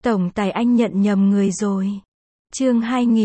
Tổng tài anh nhận nhầm người rồi. Chương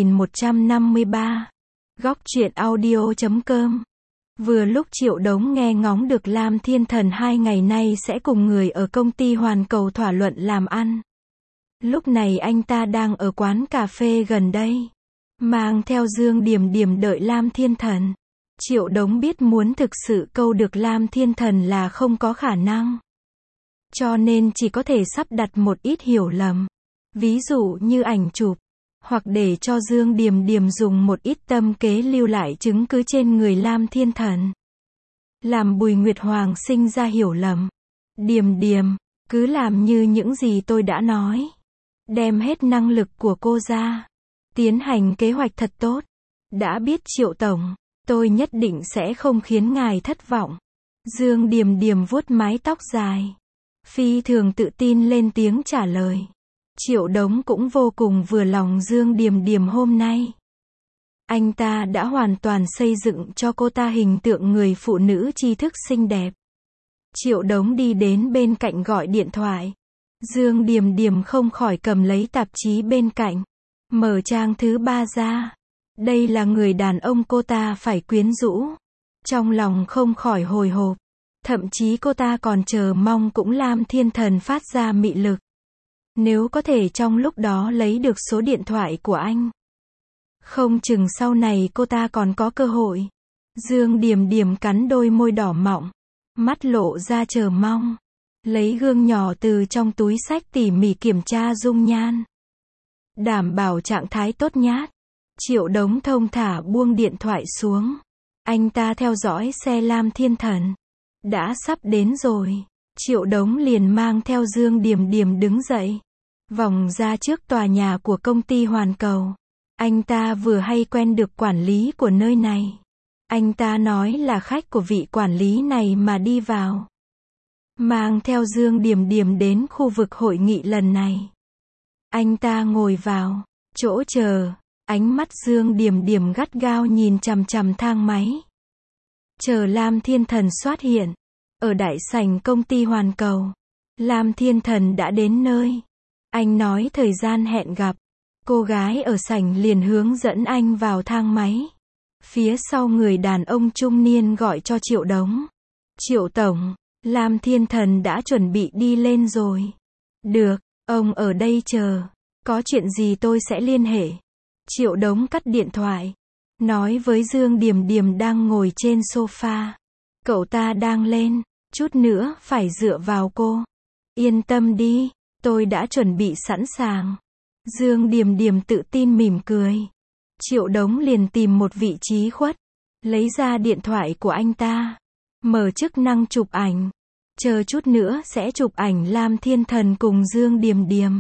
2153. Góc truyện audio.com. Vừa lúc Triệu Đống nghe ngóng được Lam Thiên Thần 2 ngày nay sẽ cùng người ở công ty Hoàn Cầu thỏa luận làm ăn. Lúc này anh ta đang ở quán cà phê gần đây, mang theo Dương Điềm Điềm đợi Lam Thiên Thần. Triệu Đống biết muốn thực sự câu được Lam Thiên Thần là không có khả năng, cho nên chỉ có thể sắp đặt một ít hiểu lầm, ví dụ như ảnh chụp, hoặc để cho Dương Điềm Điềm dùng một ít tâm kế lưu lại chứng cứ trên người Lam Thiên Thần, làm Bùi Nguyệt Hoàng sinh ra hiểu lầm. Điềm Điềm, cứ làm như những gì tôi đã nói, đem hết năng lực của cô ra, tiến hành kế hoạch thật tốt. Đã biết Triệu Tổng, tôi nhất định sẽ không khiến ngài thất vọng. Dương Điềm Điềm vuốt mái tóc dài, phi thường tự tin lên tiếng trả lời. Triệu Đống cũng vô cùng vừa lòng Dương Điềm Điềm hôm nay. Anh ta đã hoàn toàn xây dựng cho cô ta hình tượng người phụ nữ tri thức xinh đẹp. Triệu Đống đi đến bên cạnh gọi điện thoại. Dương Điềm Điềm không khỏi cầm lấy tạp chí bên cạnh, mở trang thứ 3 ra. Đây là người đàn ông cô ta phải quyến rũ. Trong lòng không khỏi hồi hộp. Thậm chí cô ta còn chờ mong cũng Lam Thiên Thần phát ra mị lực. Nếu có thể trong lúc đó lấy được số điện thoại của anh, không chừng sau này cô ta còn có cơ hội. Dương Điềm Điềm cắn đôi môi đỏ mọng, mắt lộ ra chờ mong, lấy gương nhỏ từ trong túi xách tỉ mỉ kiểm tra dung nhan, đảm bảo trạng thái tốt nhát. Triệu Đống thông thả buông điện thoại xuống. Anh ta theo dõi xe Lam Thiên Thần. Đã sắp đến rồi. Triệu Đống liền mang theo Dương Điềm Điềm đứng dậy, vòng ra trước tòa nhà của công ty Hoàn Cầu. Anh ta vừa hay quen được quản lý của nơi này. Anh ta nói là khách của vị quản lý này mà đi vào, mang theo Dương Điềm Điềm đến khu vực hội nghị lần này. Anh ta ngồi vào chỗ chờ, ánh mắt Dương Điềm Điềm gắt gao nhìn chằm chằm thang máy. Chờ Lam Thiên Thần xuất hiện ở đại sảnh công ty Hoàn Cầu. Lam Thiên Thần đã đến nơi. Anh nói thời gian hẹn gặp. Cô gái ở sảnh liền hướng dẫn anh vào thang máy. Phía sau người đàn ông trung niên gọi cho Triệu Đống. Triệu Tổng, Lam Thiên Thần đã chuẩn bị đi lên rồi. Được, ông ở đây chờ. Có chuyện gì tôi sẽ liên hệ. Triệu Đống cắt điện thoại, nói với Dương Điềm Điềm đang ngồi trên sofa. Cậu ta đang lên, chút nữa phải dựa vào cô. Yên tâm đi, tôi đã chuẩn bị sẵn sàng. Dương Điềm Điềm tự tin mỉm cười. Triệu Đống liền tìm một vị trí khuất, lấy ra điện thoại của anh ta, mở chức năng chụp ảnh. Chờ chút nữa sẽ chụp ảnh Lam Thiên Thần cùng Dương Điềm Điềm.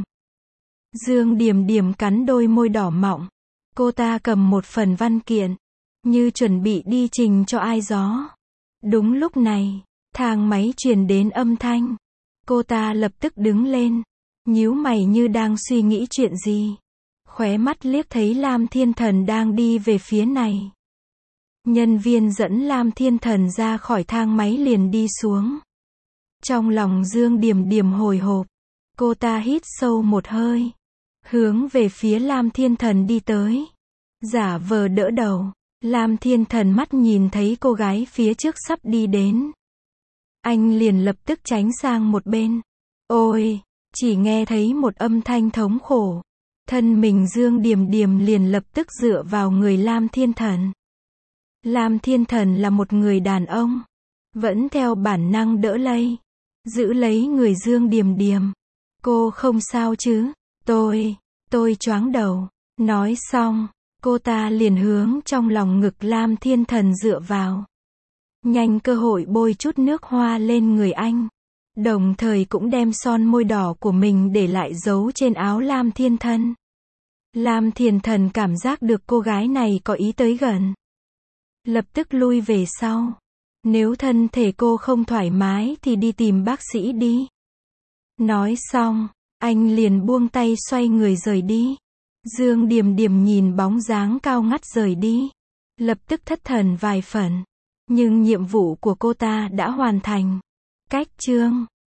Dương Điềm Điềm cắn đôi môi đỏ mọng. Cô ta cầm một phần văn kiện, như chuẩn bị đi trình cho ai đó. Đúng lúc này, thang máy truyền đến âm thanh. Cô ta lập tức đứng lên, nhíu mày như đang suy nghĩ chuyện gì. Khóe mắt liếc thấy Lam Thiên Thần đang đi về phía này. Nhân viên dẫn Lam Thiên Thần ra khỏi thang máy liền đi xuống. Trong lòng Dương Điềm Điềm hồi hộp. Cô ta hít sâu một hơi, hướng về phía Lam Thiên Thần đi tới, giả vờ đỡ đầu. Lam Thiên Thần mắt nhìn thấy cô gái phía trước sắp đi đến, anh liền lập tức tránh sang một bên. Ôi, chỉ nghe thấy một âm thanh thống khổ. Thân mình Dương Điềm Điềm liền lập tức dựa vào người Lam Thiên Thần. Lam Thiên Thần là một người đàn ông, vẫn theo bản năng đỡ lấy, giữ lấy người Dương Điềm Điềm. Cô không sao chứ? Tôi choáng đầu. Nói xong, cô ta liền hướng trong lòng ngực Lam Thiên Thần dựa vào. Nhanh cơ hội bôi chút nước hoa lên người anh. Đồng thời cũng đem son môi đỏ của mình để lại dấu trên áo Lam Thiên Thần. Lam Thiên Thần cảm giác được cô gái này có ý tới gần, lập tức lui về sau. Nếu thân thể cô không thoải mái thì đi tìm bác sĩ đi. Nói xong, anh liền buông tay xoay người rời đi. Dương Điềm Điềm nhìn bóng dáng cao ngất rời đi, lập tức thất thần vài phần. Nhưng nhiệm vụ của cô ta đã hoàn thành. Cách chương